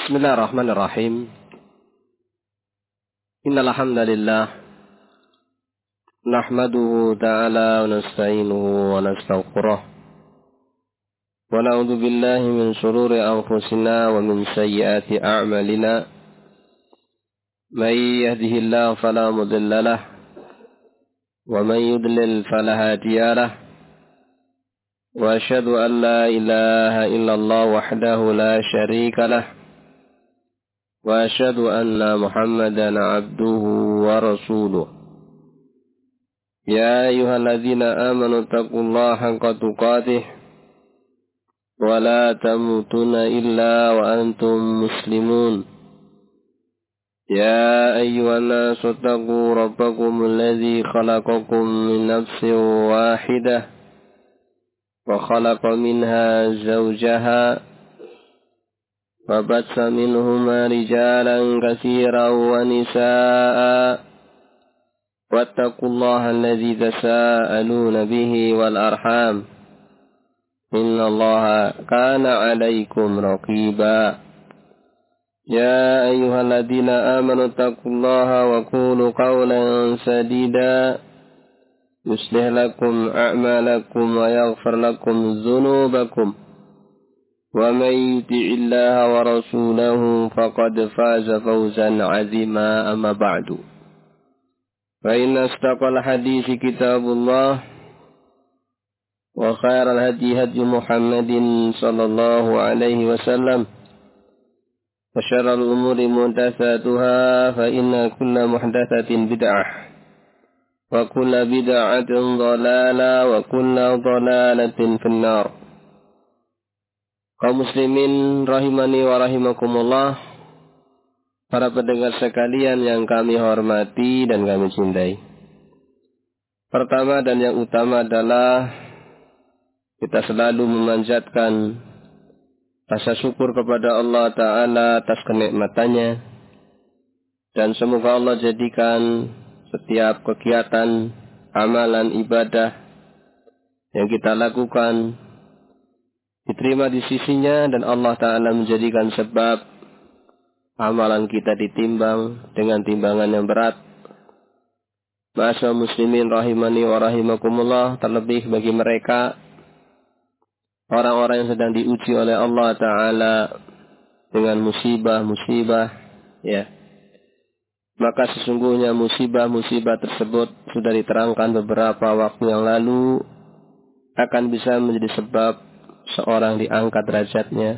Bismillahirrahmanirrahim. Innal hamdalillah nahmaduhu ta'ala wa nasta'inuhu wa nastaghfiruh wa na'udzu billahi min shururi anfusina wa min sayyiati a'malina. May yahdihillahu fala mudilla lahu wa may yudlil fala hadiya lahu. Wa asyhadu an la ilaha illallah wahdahu la syarika lahu. Wa asyhadu anna Muhammadan abduhu wa rasuluh. Ya ayyuhalladzina amanu taqullaha haqqa tuqatih wa la tamutunna illa wa antum muslimun. Ya ayyuhan nasu taqu rabbakum alladzi khalaqakum min nafsin wahidah wa khalaqa minha zawjaha وبث منهما رجالا كثيرا ونساء واتقوا الله الذي تساءلون به والأرحام إن الله كان عليكم رقيبا يا أيها الذين آمنوا اتقوا الله وقولوا قولا سديدا يصلح لكم أعمالكم ويغفر لكم ذنوبكم ومن يطع الله ورسوله فقد فاز فوزا عظيما. أما بعد فإن أصدق الحديث كتاب الله وخير الهدي هدي محمد صلى الله عليه وسلم وشر الأمور محدثاتها فإن كل محدثة بدعة وكل بدعة ضلالة وكل ضلالة في النار. Kaum muslimin rahimani wa rahimakumullah, para pendengar sekalian yang kami hormati dan kami cintai. Pertama dan yang utama adalah kita selalu memanjatkan rasa syukur kepada Allah Ta'ala atas kenikmatannya, dan semoga Allah jadikan setiap kegiatan, amalan, ibadah yang kita lakukan diterima di sisinya, dan Allah Ta'ala menjadikan sebab amalan kita ditimbang dengan timbangan yang berat. Ma'asyiral muslimin rahimani wa rahimakumullah, terlebih bagi mereka orang-orang yang sedang diuji oleh Allah Ta'ala dengan musibah-musibah, ya. Maka sesungguhnya musibah-musibah tersebut sudah diterangkan beberapa waktu yang lalu akan bisa menjadi sebab seorang diangkat derajatnya,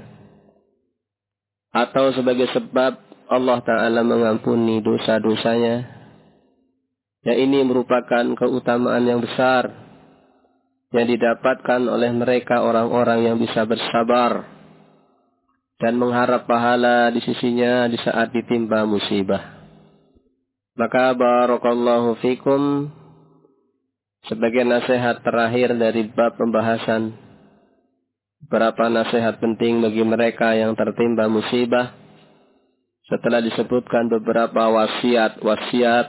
atau sebagai sebab Allah Ta'ala mengampuni dosa-dosanya. Ya, ini merupakan keutamaan yang besar yang didapatkan oleh mereka orang-orang yang bisa bersabar dan mengharap pahala di sisinya di saat ditimpa musibah. Maka barakallahu fikum, sebagai nasihat terakhir dari bab pembahasan berapa nasihat penting bagi mereka yang tertimpa musibah, setelah disebutkan beberapa wasiat,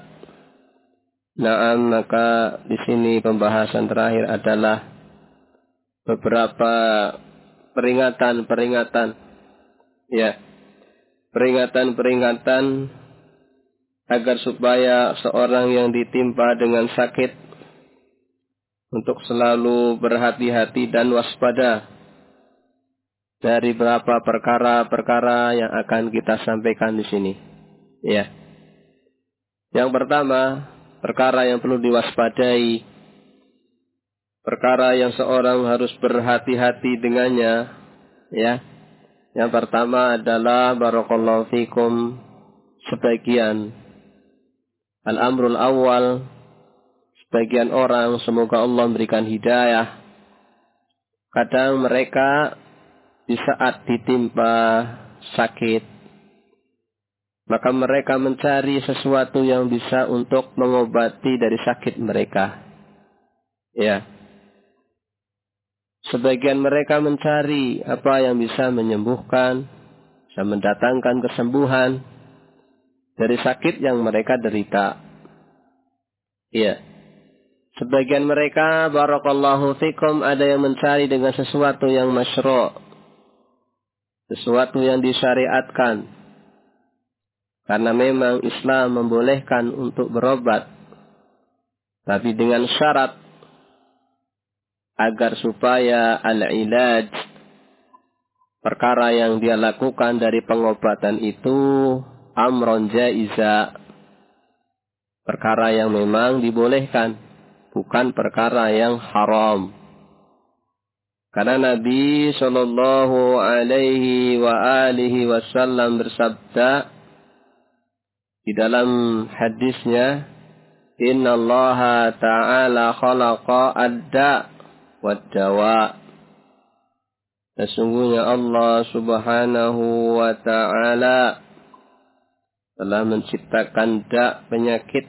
maka di sini pembahasan terakhir adalah beberapa peringatan, ya, peringatan agar supaya seorang yang ditimpa dengan sakit untuk selalu berhati-hati dan waspada dari beberapa perkara-perkara yang akan kita sampaikan di sini. Ya. Yang pertama, perkara yang perlu diwaspadai, perkara yang seorang harus berhati-hati dengannya, ya. Yang pertama adalah barakallahu fikum, sebagian al-amrul awal, sebagian orang, semoga Allah memberikan hidayah, kadang mereka di saat ditimpa sakit, maka mereka mencari sesuatu yang bisa untuk mengobati dari sakit mereka. Ya. Sebagian mereka mencari apa yang bisa menyembuhkan, bisa mendatangkan kesembuhan dari sakit yang mereka derita. Ya. Sebagian mereka, barakallahu fikum, ada yang mencari dengan sesuatu yang masyru', sesuatu yang disyariatkan. Karena memang Islam membolehkan untuk berobat, tapi dengan syarat agar supaya al-ilaj, perkara yang dia lakukan dari pengobatan itu amron jaiza, perkara yang memang dibolehkan, bukan perkara yang haram. Karena Nabi Shallallahu Alaihi Wasallam bersabda di dalam hadisnya, Inna Allah Ta'ala khalaqa ad-da' wad-dawa. Sesungguhnya Allah Subhanahu wa Ta'ala telah menciptakan da' penyakit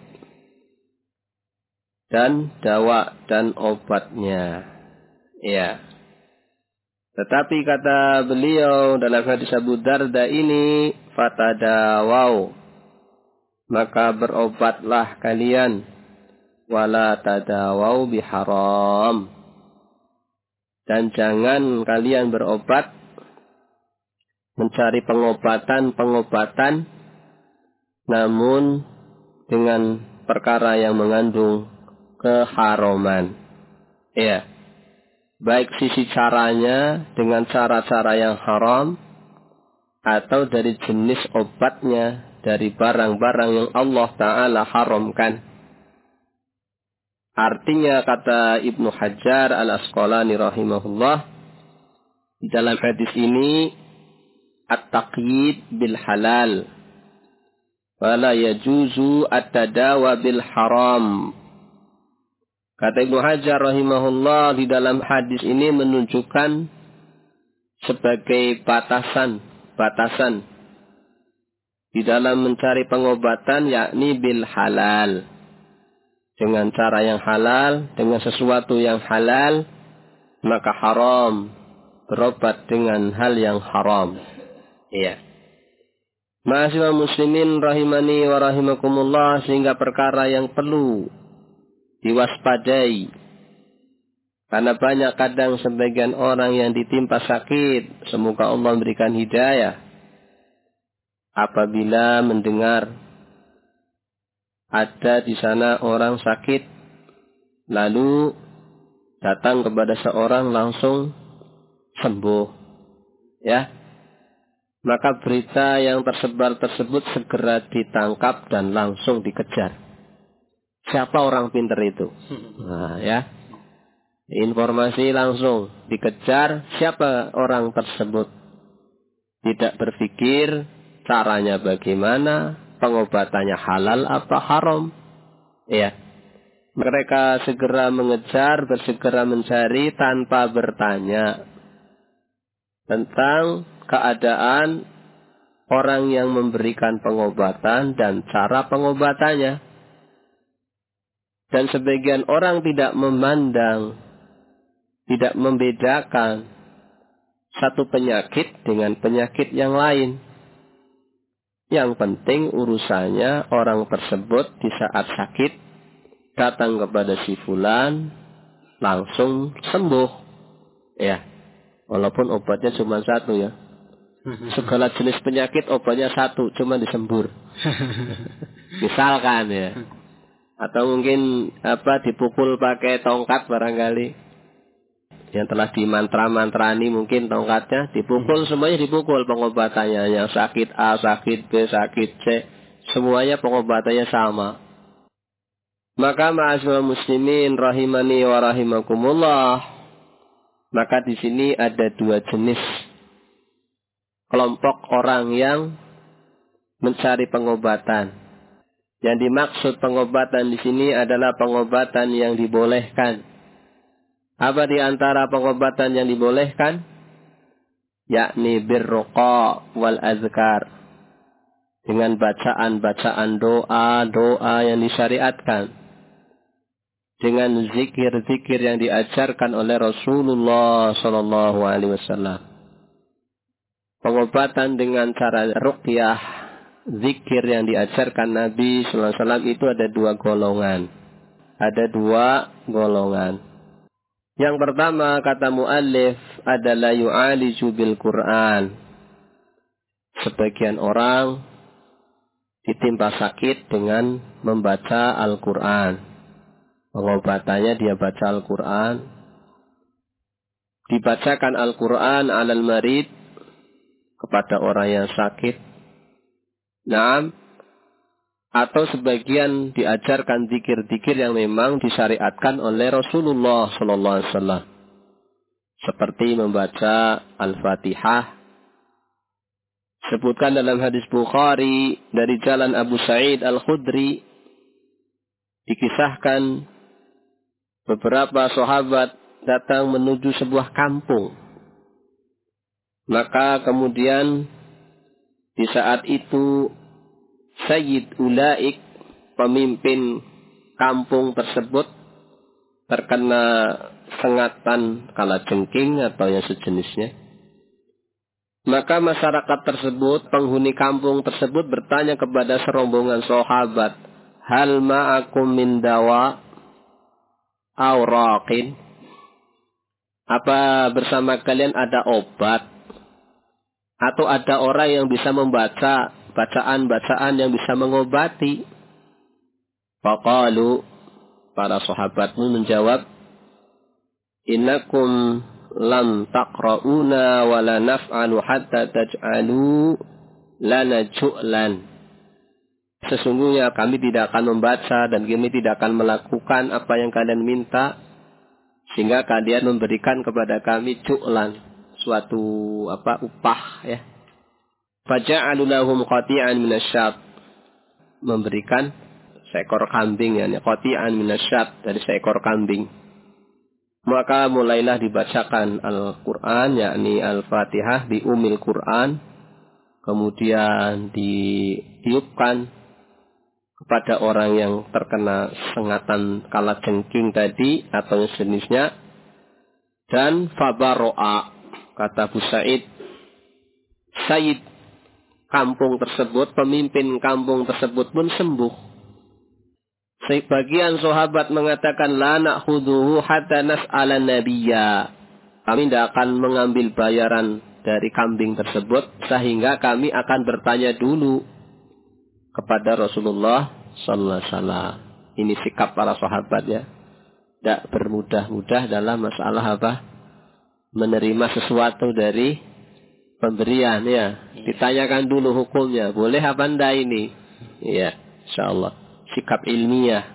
dan dawa dan obatnya. Ya. Tetapi kata beliau dalam hadis Abu Darda ini, fatadawau, maka berobatlah kalian, wala tadawau biharam, dan jangan kalian berobat mencari pengobatan namun dengan perkara yang mengandung keharaman. Ya. Baik sisi caranya dengan cara-cara yang haram, atau dari jenis obatnya dari barang-barang yang Allah Ta'ala haramkan. Artinya kata Ibnu Hajar al-Asqalani rahimahullah, di dalam hadis ini at-taqyid bil halal wala yajuzu at-tadawa bil haram. Kata Ibnu Hajar rahimahullah, di dalam hadis ini menunjukkan sebagai batasan di dalam mencari pengobatan, yakni bil halal, dengan cara yang halal, dengan sesuatu yang halal, maka haram berobat dengan hal yang haram. Iya. Ma'asyiral muslimin rahimani wa rahimakumullah, sehingga perkara yang perlu diwaspadai. Karena banyak kadang sebagian orang yang ditimpa sakit, semoga Allah memberikan hidayah, apabila mendengar ada di sana orang sakit, lalu datang kepada seorang langsung sembuh, ya, maka berita yang tersebar tersebut segera ditangkap dan langsung dikejar. Siapa orang pintar itu? Nah, ya. Informasi langsung dikejar siapa orang tersebut. Tidak berpikir caranya bagaimana, pengobatannya halal apa haram. Ya. Mereka segera mengejar, bersegera mencari tanpa bertanya tentang keadaan orang yang memberikan pengobatan dan cara pengobatannya. Dan sebagian orang tidak memandang, tidak membedakan satu penyakit dengan penyakit yang lain. Yang penting urusannya orang tersebut di saat sakit datang kepada si fulan langsung sembuh. Ya, walaupun obatnya cuma satu ya. Segala jenis penyakit obatnya satu, cuma disembur. Misalkan ya. Atau mungkin dipukul pakai tongkat barangkali. Yang telah dimantra-mantrani mungkin tongkatnya dipukul, semuanya dipukul pengobatannya. Yang sakit A, sakit B, sakit C, semuanya pengobatannya sama. Maka ma'asyiral muslimin rahimani wa rahimakumullah, maka di sini ada dua jenis kelompok orang yang mencari pengobatan. Yang dimaksud pengobatan di sini adalah pengobatan yang dibolehkan. Apa di antara pengobatan yang dibolehkan? Yakni birruqa wal azkar. Dengan bacaan-bacaan doa yang disyariatkan. Dengan zikir-zikir yang diajarkan oleh Rasulullah Sallallahu Alaihi Wasallam. Pengobatan dengan cara ruqyah, zikir yang diajarkan Nabi Sallallahu Alaihi Wasallam itu ada dua golongan. Ada dua golongan. Yang pertama kata muallif adalah yu'aliju bil Quran. sebagian orang ditimpa sakit dengan membaca Al-Quran. Pengobatannya dia baca Al-Quran. Dibacakan Al-Quran alal marid kepada orang yang sakit. Naam. Atau sebagian diajarkan zikir-zikir yang memang disyariatkan oleh Rasulullah sallallahu alaihi wasallam. Seperti membaca Al-Fatihah. Sebutkan dalam hadis Bukhari dari jalan Abu Sa'id Al-Khudri, dikisahkan beberapa sahabat datang menuju sebuah kampung. Maka kemudian di saat itu Sayyid Ulaik, pemimpin kampung tersebut, terkena sengatan kalajengking atau yang sejenisnya. Maka masyarakat tersebut, penghuni kampung tersebut bertanya kepada serombongan sahabat, hal ma'akum min dawa aw raqin? Apa bersama kalian ada obat? Atau ada orang yang bisa membaca bacaan-bacaan yang bisa mengobati? Faqalu, para sahabat pun menjawab, innakum lam taqra'una wa la naf'alu hatta taj'alu lana ju'lan. Sesungguhnya kami tidak akan membaca dan kami tidak akan melakukan apa yang kalian minta sehingga kalian memberikan kepada kami ju'lan, suatu upah ya. Faja'alu lahum qati'an minasyat, memberikan seekor kambing, yani qati'an minasyat, dari seekor kambing. Maka mulailah dibacakan Al-Quran, yakni Al-Fatihah di Ummil Quran. Kemudian ditiupkan kepada orang yang terkena sengatan kalajengking tadi atau jenisnya. Dan fabaro'a, kata Abu Sa'id, Sayyid kampung tersebut, pemimpin kampung tersebut pun sembuh. Sebagian sahabat mengatakan, la na'khuduhu hatta nas'ala nabiyya. Kami tidak akan mengambil bayaran dari kambing tersebut sehingga kami akan bertanya dulu kepada Rasulullah sallallahu alaihi wasallam. Ini sikap para sahabat ya. Tidak bermudah-mudah dalam masalah menerima sesuatu dari pemberian ya. Ditanyakan dulu hukumnya, boleh apa enggak ini? Ya, insyaallah. Sikap ilmiah.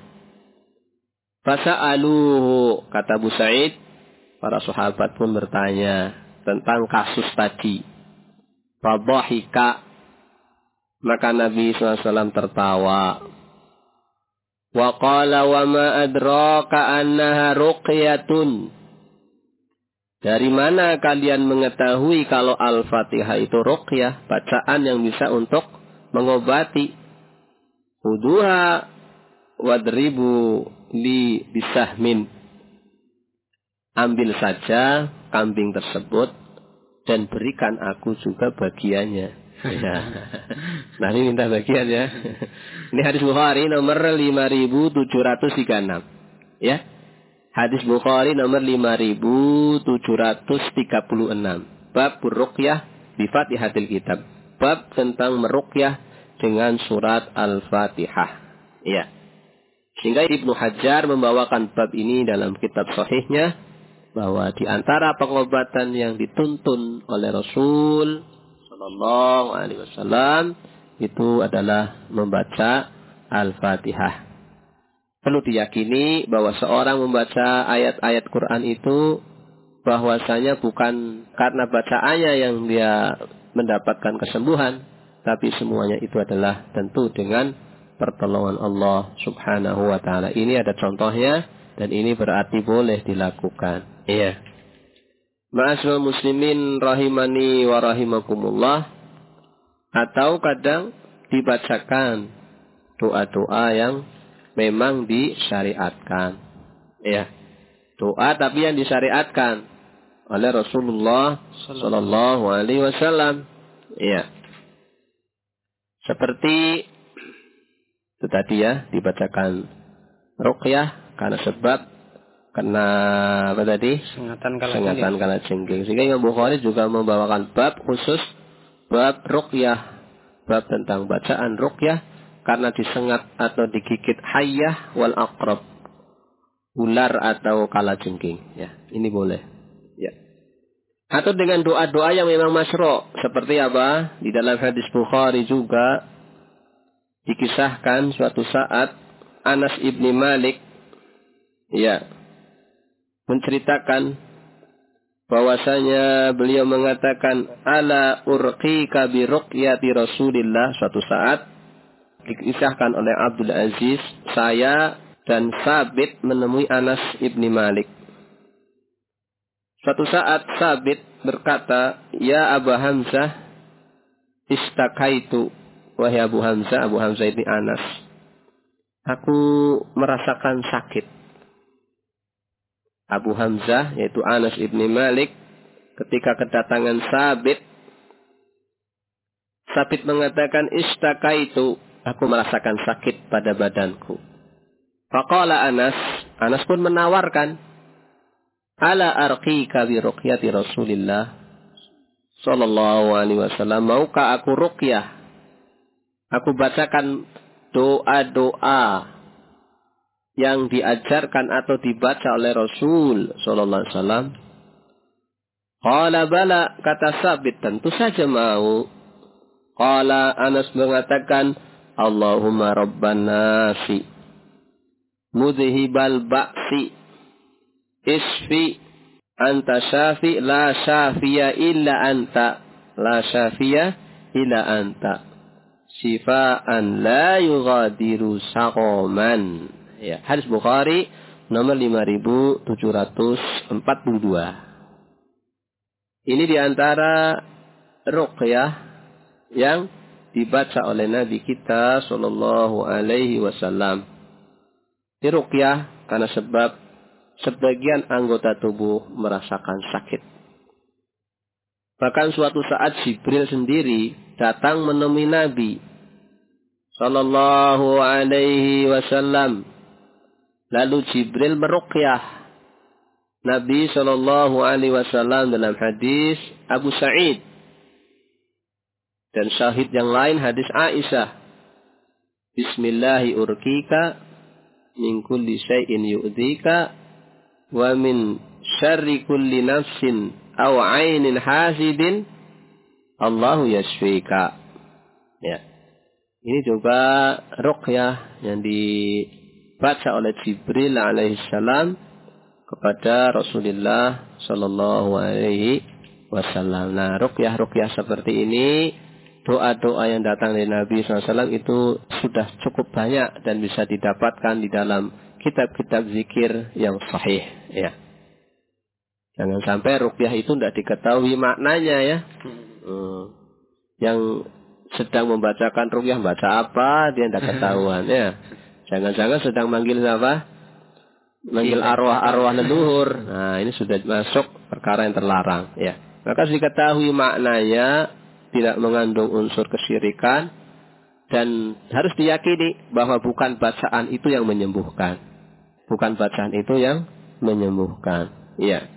Fasa'aluhu, kata Abu Sa'id, para sahabat pun bertanya tentang kasus tadi. Fadhahika, maka Nabi SAW tertawa. Wa qala wa ma adraka annaha ruqyatun. Dari mana kalian mengetahui kalau Al-Fatihah itu ruqyah, bacaan yang bisa untuk mengobati? Khuduha wadribu li bisahmin. Ambil saja kambing tersebut dan berikan aku juga bagiannya. Ya. Nah ini minta bagian ya. Ini hadis Bukhari nomor 5736. Ya. Hadis Bukhari nomor 5736. Bab ruqyah bi Fatihatil Kitab. Bab tentang meruqyah dengan surat Al-Fatihah. Ya. Sehingga Ibnu Hajar membawakan bab ini dalam kitab sahihnya, bahwa di antara pengobatan yang dituntun oleh Rasul sallallahu alaihi wasallam itu adalah membaca Al-Fatihah. Perlu diyakini bahwa seorang membaca ayat-ayat Quran itu bahwasanya bukan karena bacaannya yang dia mendapatkan kesembuhan, tapi semuanya itu adalah tentu dengan pertolongan Allah subhanahu wa ta'ala. Ini ada contohnya dan ini berarti boleh dilakukan. Iya. Ma'asyiral muslimin rahimani wa rahimakumullah. Atau kadang dibacakan doa-doa yang memang disyariatkan. Ya. Doa tapi yang disyariatkan oleh Rasulullah sallallahu alaihi wasallam. Ya. Seperti itu tadi ya, dibacakan ruqyah karena sebab kena apa tadi? Sengatan kalajengking. Sehingga Imam Bukhari juga membawakan bab khusus bab ruqyah, bab tentang bacaan ruqyah karena disengat atau digigit hayyah wal aqrab, ular atau kalajengking. Ya, ini boleh. Ya. Atau dengan doa-doa yang memang masyru'. Seperti apa? Di dalam hadis Bukhari juga dikisahkan suatu saat Anas ibni Malik ya menceritakan bahwasanya beliau mengatakan ala urqika bi ruqyati Rasulillah. Suatu saat dikisahkan oleh Abdul Aziz, saya dan Sabit menemui Anas ibni Malik. Suatu saat Sabit berkata, ya Abu Hamzah, istakaitu. Wahai Abu Hamzah ini Anas, aku merasakan sakit. Abu Hamzah, yaitu Anas ibni Malik, ketika kedatangan Sabit mengatakan, istakaitu, aku merasakan sakit pada badanku. Faqala Anas pun menawarkan, ala arqika bi ruqyati Rasulillah sallallahu alaihi wasallam, maukah aku ruqyah? Aku bacakan doa-doa yang diajarkan atau dibaca oleh Rasul sallallahu alaihi wasallam. Qala bala, kata Sabit, tentu saja mau. Qala, Anas mengatakan, Allahumma rabban nasi mudhibal ba'si isfi anta syafi la syafiya illa anta, la syafiya illa anta, shifaan la yughadiru saqaman. Ya, hadis Bukhari nomor 5742. Ini diantara ruqyah yang dibaca oleh Nabi kita sallallahu alaihi wasallam. Ini ruqyah karena sebab sebagian anggota tubuh merasakan sakit. Bahkan suatu saat Jibril sendiri datang menemui Nabi sallallahu alaihi wasallam. Lalu Jibril meruqyah Nabi sallallahu alaihi wasallam dalam hadis Abu Sa'id. Dan syahid yang lain hadis Aisyah. Bismillahi urqika min kulli syai'in yu'dhika wa min syarri kulli nafsin aw 'ainin hasidin Allahu yashfika. Ya. Ini juga ruqyah yang dibaca oleh Jibril alaihissalam kepada Rasulullah sallallahu alaihi wasallam. Nah, ruqyah seperti ini, doa-doa yang datang dari Nabi SAW itu sudah cukup banyak dan bisa didapatkan di dalam kitab-kitab zikir yang sahih. Ya. Jangan sampai ruqyah itu tidak diketahui maknanya ya. Yang sedang membacakan ruqyah baca apa dia tidak ketahuan ya. Jangan-jangan sedang manggil apa? Manggil arwah-arwah leluhur. Nah, ini sudah masuk perkara yang terlarang ya. Maka harus diketahui maknanya, tidak mengandung unsur kesyirikan, dan harus diyakini bahwa bukan bacaan itu yang menyembuhkan. Bukan bacaan itu yang menyembuhkan. Ya.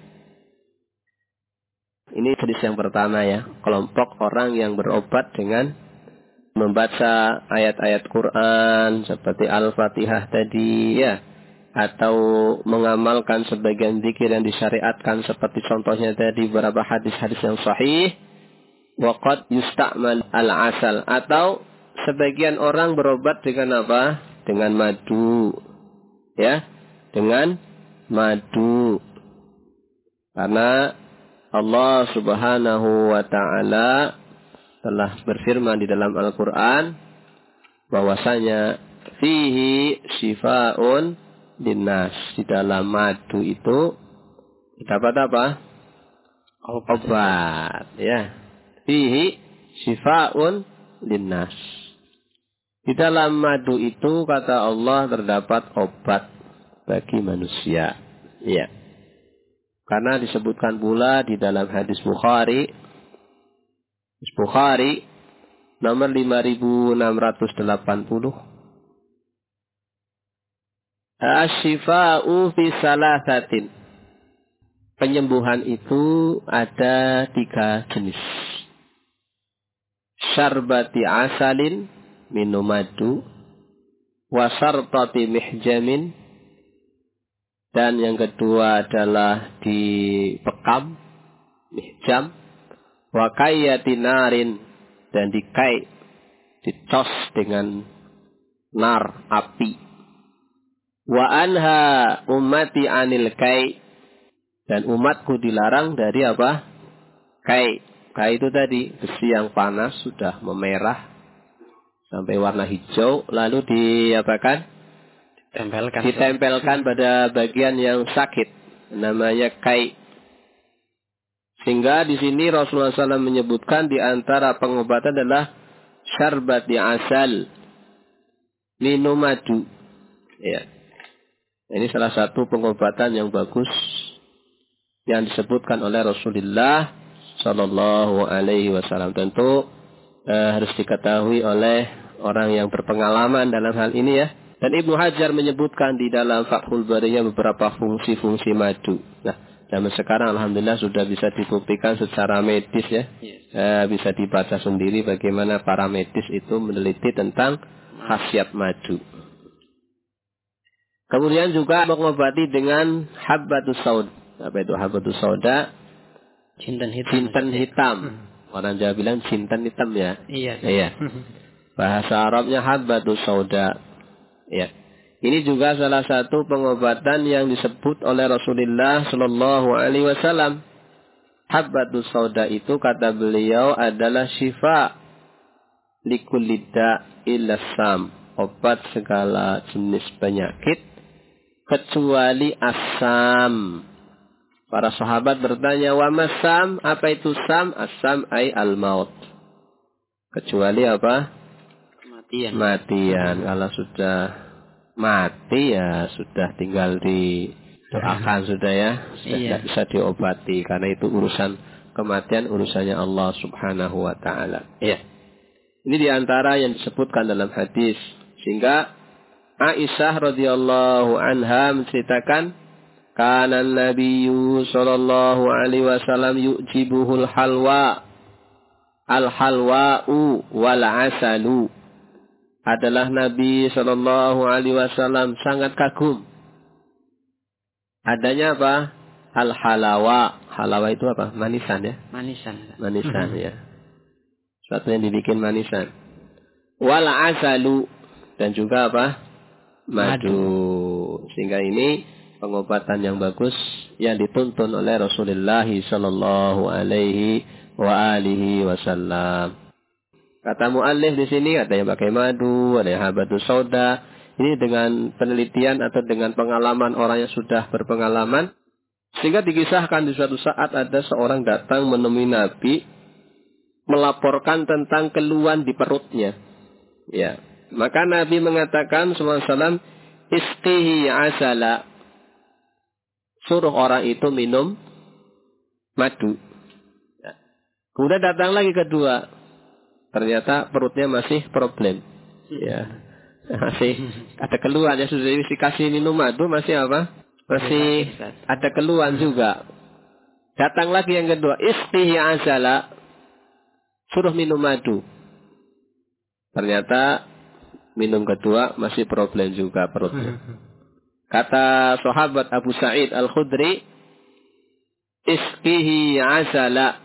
Ini jenis yang pertama ya. Kelompok orang yang berobat dengan membaca ayat-ayat Quran seperti Al-Fatihah tadi ya. Atau mengamalkan sebagian zikir yang disyariatkan seperti contohnya tadi beberapa hadis-hadis yang sahih. Waqad yusta'mal al-asal. Atau sebagian orang berobat dengan apa? Dengan madu. Ya. Dengan madu. Karena Allah subhanahu wa ta'ala telah berfirman di dalam Al-Quran bahwasanya fihi syifa'un linnas. Di dalam madu itu dapat apa? Obat. Ya. Fihi syifa'un linnas. Di dalam madu itu kata Allah terdapat obat bagi manusia. Ya. Karena disebutkan pula di dalam hadis Bukhari nomor 5680. Asyifa'u fi salasatin. Penyembuhan itu ada 3 jenis. syarbati asalin, minum madu, wa sartati mihjamin, dan yang kedua adalah dibekam, mihjam, wa kayyati narin, dan dikai, dicos dengan nar, api. Wa anha ummati anil kai, dan umatku dilarang dari apa? Kai. Kai itu tadi besi yang panas sudah memerah sampai warna hijau, lalu diapakan? Ditempelkan pada bagian yang sakit, namanya kai. Sehingga di sini Rasulullah SAW menyebutkan di antara pengobatan adalah syarbati asal, minum madu. Ya. Ini salah satu pengobatan yang bagus yang disebutkan oleh Rasulullah Sallallahu Alaihi Wasallam. Tentu harus diketahui oleh orang yang berpengalaman dalam hal ini ya. Dan Ibnu Hajar menyebutkan di dalam Fathul Bariyah beberapa fungsi-fungsi madu. Nah, zaman sekarang alhamdulillah sudah bisa dibuktikan secara medis ya. Bisa dibaca sendiri bagaimana para medis itu meneliti tentang khasiat madu. Kemudian juga mengobati dengan habbatus sauda. Apa itu habbatus sauda? Jintan hitam. Jintan hitam. Orang Jawa bilang jintan hitam ya. Iya. Bahasa Arabnya habbatus sauda. Ya. Ini juga salah satu pengobatan yang disebut oleh Rasulullah Sallallahu Alaihi Wasallam. Habbatus sauda itu kata beliau adalah syifa likulli da'il sam. Obat segala jenis penyakit kecuali asam. Para sahabat bertanya, wa masam, apa itu sam? Asam ay al-maut. Kecuali apa? Kematian. Kalau sudah mati ya sudah tinggal didoakan sudah ya. Sudah tidak bisa diobati. Karena itu urusan kematian, urusannya Allah subhanahu wa ta'ala. Ya. Ini diantara yang disebutkan dalam hadis. Sehingga Aisyah radhiyallahu anha menceritakan, kana Nabiyyu sallallahu alaihi wasallam yu'jibuhul halwa. Al-halwa'u wal asalu. Adalah Nabi sallallahu alaihi wasallam sangat kagum. Adanya apa? Al-halawa. Halawa itu apa? Manisan ya? Manisan ya. Suatu yang dibikin manisan. Wal asalu. Dan juga apa? Madu. Sehingga ini pengobatan yang bagus yang dituntun oleh Rasulullah sallallahu alaihi wa alihi wasallam. Kata muallif di sini ada yang pakai madu, ada yang habbatus sauda. Ini dengan penelitian atau dengan pengalaman orang yang sudah berpengalaman, sehingga dikisahkan di suatu saat ada seorang datang menemui Nabi melaporkan tentang keluhan di perutnya. Ya. Maka Nabi mengatakan sallallahu alaihi wasallam, isqihi asala. Suruh orang itu minum madu. Ya. Kemudian datang lagi kedua. Ternyata perutnya masih problem. Ya. Masih ada keluhan. Ya sudah dikasih minum madu masih apa? Masih ada keluhan juga. Datang lagi yang kedua. Isqihi asala. Suruh minum madu. Ternyata minum kedua masih problem juga perutnya. Kata sahabat Abu Sa'id Al-Khudri, isqihi asala.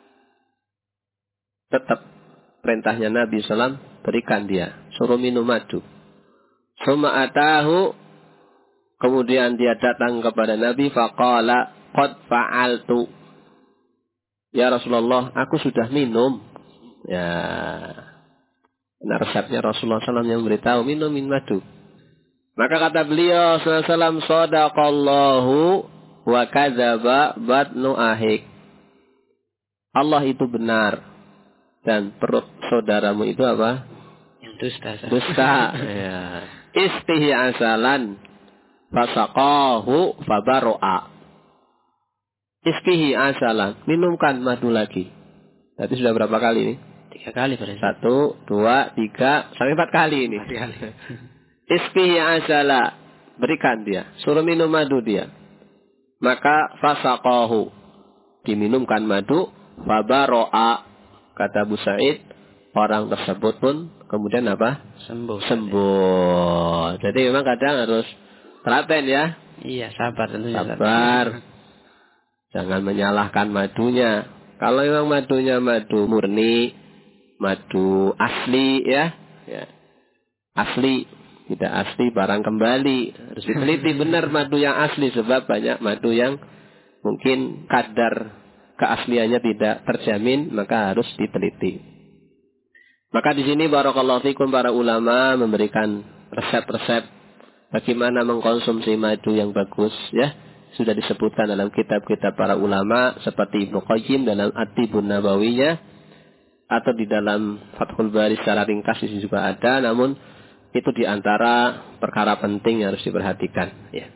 Tetap perintahnya Nabi SAW, berikan dia. Suruh minum madu. Suma atahu. Kemudian dia datang kepada Nabi. Faqala qad fa'altu. Ya Rasulullah, aku sudah minum. Ya. Nah, resepnya Rasulullah SAW yang beritahu minum madu. Maka kata beliau SAW, sadaqallahu wa kadzaba batnu ahik. Allah itu benar dan perut saudaramu itu apa? Yang dusta. Dusta. Ya. Istihi asalan fasaqahu fabaro'a. Istihi asalan, minumkan madu lagi. Berarti sudah berapa kali ini? 3 kali berarti. 1, 2, 3, sampai 4 kali ini. 4 kali. Isqihi asala, berikan dia, suruh minum madu dia. Maka fasaqahu, diminumkan madu, fabaro'a, kata Abu Sa'id, orang tersebut pun kemudian apa? Sembuh. Sembuh. Jadi memang kadang harus telaten ya. Iya, sabar tentunya. Sabar. Jangan menyalahkan madunya. Kalau memang madunya madu murni, madu asli ya. Asli, tidak asli barang kembali. Harus diteliti benar madu yang asli, sebab banyak madu yang mungkin kadar keasliannya tidak terjamin, maka harus diteliti. Maka di sini barakallahu fikum para ulama memberikan resep-resep bagaimana mengkonsumsi madu yang bagus ya. Sudah disebutkan dalam kitab-kitab para ulama seperti Ibnu Qayyim dalam At-Tibbun Nabawiynya, atau di dalam Fathul Bari secara ringkas di sini juga ada, namun itu di antara perkara penting yang harus diperhatikan ya.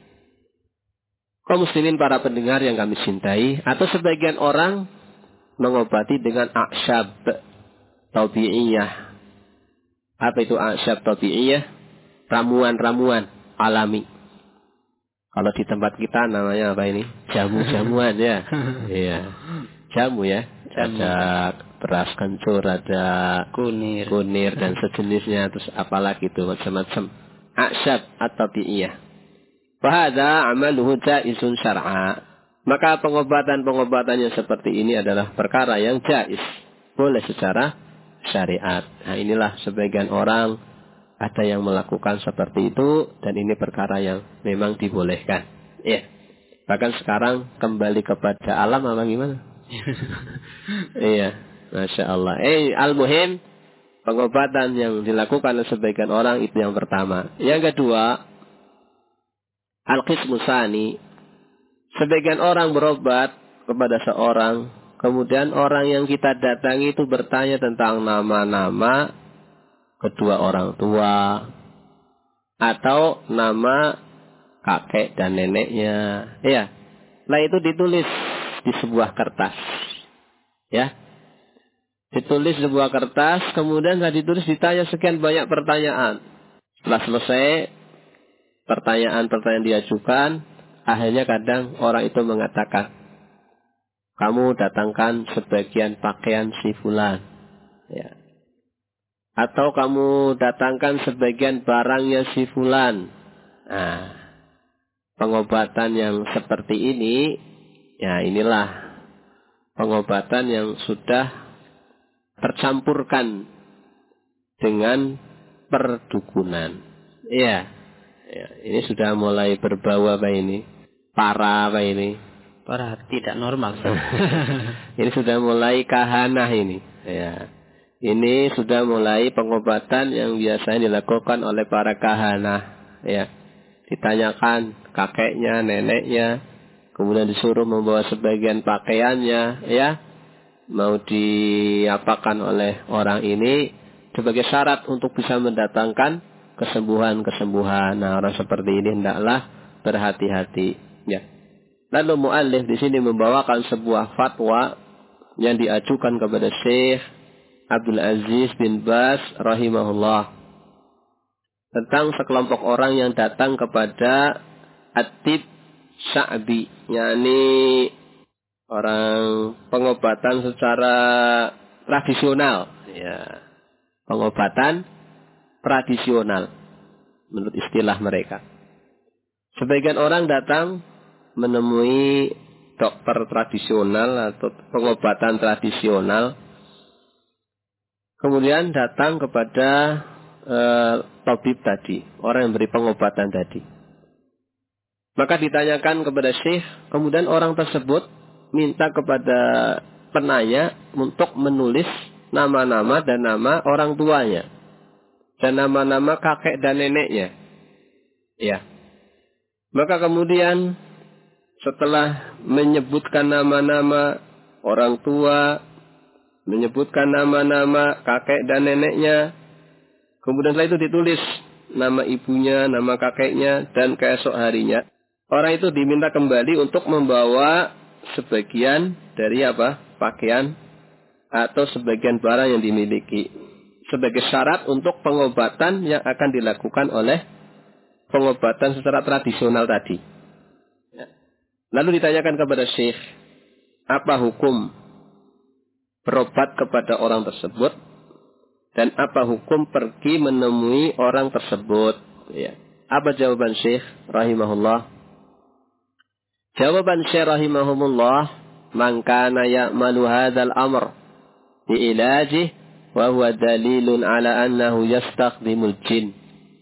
Kaum muslimin para pendengar yang kami cintai, atau sebagian orang mengobati dengan a'syab tabi'iyah. Apa itu a'syab tabi'iyah? Ramuan-ramuan alami. Kalau di tempat kita namanya apa ini? Jamu-jamuan ya. Iya. Jamu ya. Ada beras kencur, ada kunir dan sejenisnya, terus apalagi itu macam-macam. A'syab atau tabi'iyah. Fahadha amaluhu jaizun syar'a. Maka pengobatan-pengobatan yang seperti ini adalah perkara yang jaiz, boleh secara syariat. Nah, inilah sebagian orang ada yang melakukan seperti itu, dan ini perkara yang memang dibolehkan. Ya. Bahkan sekarang kembali kepada alam apa gimana? Iya, Masya Allah. Al-muhim, pengobatan yang dilakukan oleh sebagian orang itu yang pertama. Yang kedua, al-qismu tsani. Sebagian orang berobat kepada seorang, kemudian orang yang kita datangi itu bertanya tentang nama-nama kedua orang tua atau nama kakek dan neneknya. Ya. Nah, itu ditulis di sebuah kertas. Ya. Ditulis di sebuah kertas, kemudian ditulis ditanya sekian banyak pertanyaan. Setelah selesai pertanyaan-pertanyaan diajukan, akhirnya kadang orang itu mengatakan, kamu datangkan sebagian pakaian si fulan. Ya. Atau kamu datangkan sebagian barangnya si fulan. Nah, pengobatan yang seperti ini, ya inilah pengobatan yang sudah tercampurkan dengan perdukunan. Ya, ini sudah mulai berbau apa ini? Parah apa ini? Parah, tidak normal. Ini sudah mulai kahanah ini. Ya. Ini sudah mulai pengobatan yang biasanya dilakukan oleh para kahanah. Ya. Ditanyakan kakeknya, neneknya, kemudian disuruh membawa sebagian pakaiannya, ya. Mau diapakan oleh orang ini sebagai syarat untuk bisa mendatangkan kesembuhan-kesembuhan. Nah, orang seperti ini hendaklah berhati-hati. Ya. Lalu mu'allif di sini membawakan sebuah fatwa yang diajukan kepada Syekh Abdul Aziz bin Baz rahimahullah tentang sekelompok orang yang datang kepada At-Tib Sya'bi, yakni orang pengobatan secara tradisional, ya. Pengobatan tradisional menurut istilah mereka. Sebagian orang datang menemui dokter tradisional atau pengobatan tradisional, kemudian datang kepada tabib tadi, orang yang beri pengobatan tadi. Maka ditanyakan kepada syekh, kemudian orang tersebut minta kepada penanya untuk menulis nama-nama dan nama orang tuanya dan nama-nama kakek dan neneknya. Ya. Maka kemudian setelah menyebutkan nama-nama orang tua, menyebutkan nama-nama kakek dan neneknya, kemudian setelah itu ditulis nama ibunya, nama kakeknya, dan keesok harinya, orang itu diminta kembali untuk membawa sebagian dari pakaian atau sebagian barang yang dimiliki sebagai syarat untuk pengobatan yang akan dilakukan oleh pengobatan secara tradisional tadi. Lalu ditanyakan kepada syekh, apa hukum berobat kepada orang tersebut Dan apa hukum pergi menemui orang tersebut? Ya. Apa jawaban Syekh rahimahullah? Jawaban Syekh rahimahumullah, man kana ya'malu hadzal amr bi ilajih wa huwa dalilun ala annahu yastakhdimul jin.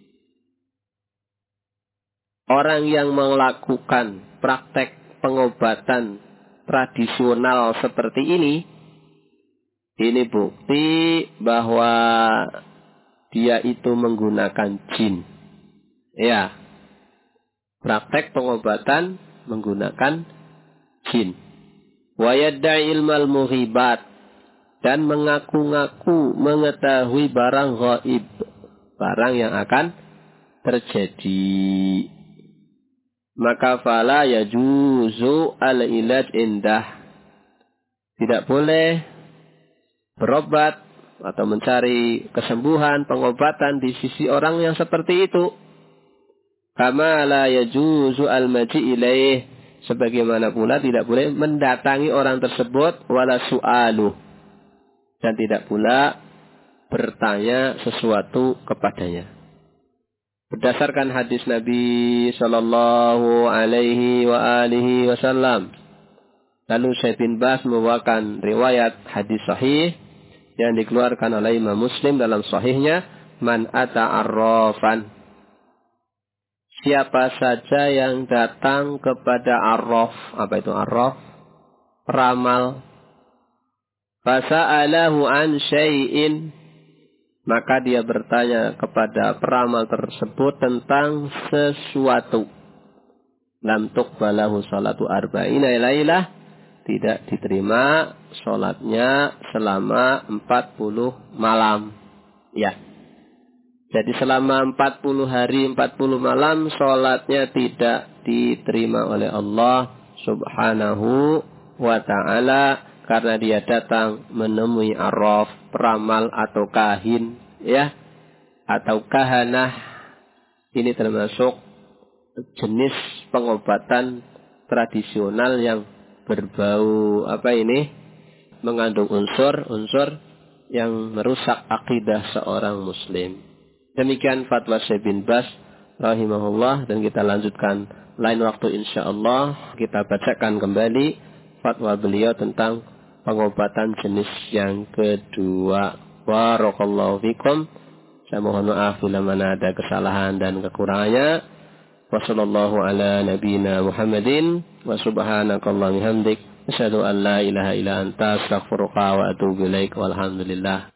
Orang yang melakukan praktek pengobatan tradisional seperti ini bukti bahwa dia itu menggunakan jin. Ya, praktek pengobatan menggunakan jin. Wa yadda'i ilmal mughibat, dan mengaku-ngaku mengetahui barang ghaib, barang yang akan terjadi. Maka fala yajuzu al-ilaj indah. Tidak boleh berobat atau mencari kesembuhan, pengobatan di sisi orang yang seperti itu. Kama la yajuzu al-maji ilaih, sebagaimana pula tidak boleh mendatangi orang tersebut wala su'aluh, dan tidak pula bertanya sesuatu kepadanya. Berdasarkan hadis Nabi sallallahu alaihi wa alihi wasallam. Lalu Syekh bin Baz membawakan riwayat hadis sahih yang dikeluarkan oleh Imam Muslim dalam sahihnya, man ata arrafan, siapa saja yang datang kepada arraf. Apa itu arraf? Peramal. Fasa'alahu an syai'in, maka dia bertanya kepada peramal tersebut tentang sesuatu. Lam tuqbalahu salatu arba'ina lailah, tidak diterima salatnya selama 40 malam. Ya. Jadi selama 40 hari 40 malam salatnya tidak diterima oleh Allah Subhanahu wa ta'ala, karena dia datang menemui arraf, peramal atau kahin, ya, atau kahanah. Ini termasuk jenis pengobatan tradisional yang berbau mengandung unsur-unsur yang merusak akidah seorang muslim. Demikian fatwa Syekh bin Baz rahimahullah, dan kita lanjutkan lain waktu insyaallah. Kita bacakan kembali fatwa beliau tentang pengobatan jenis yang kedua. Barakallahu fikum. Saya mohon maaf bila mana ada kesalahan dan kekurangannya. Wassallallahu ala nabiyyina Muhammadin wa subhanakallahumma hamdik asyhadu an la ilaha illa anta astaghfiruka wa atubu ilaik. Walhamdulillah.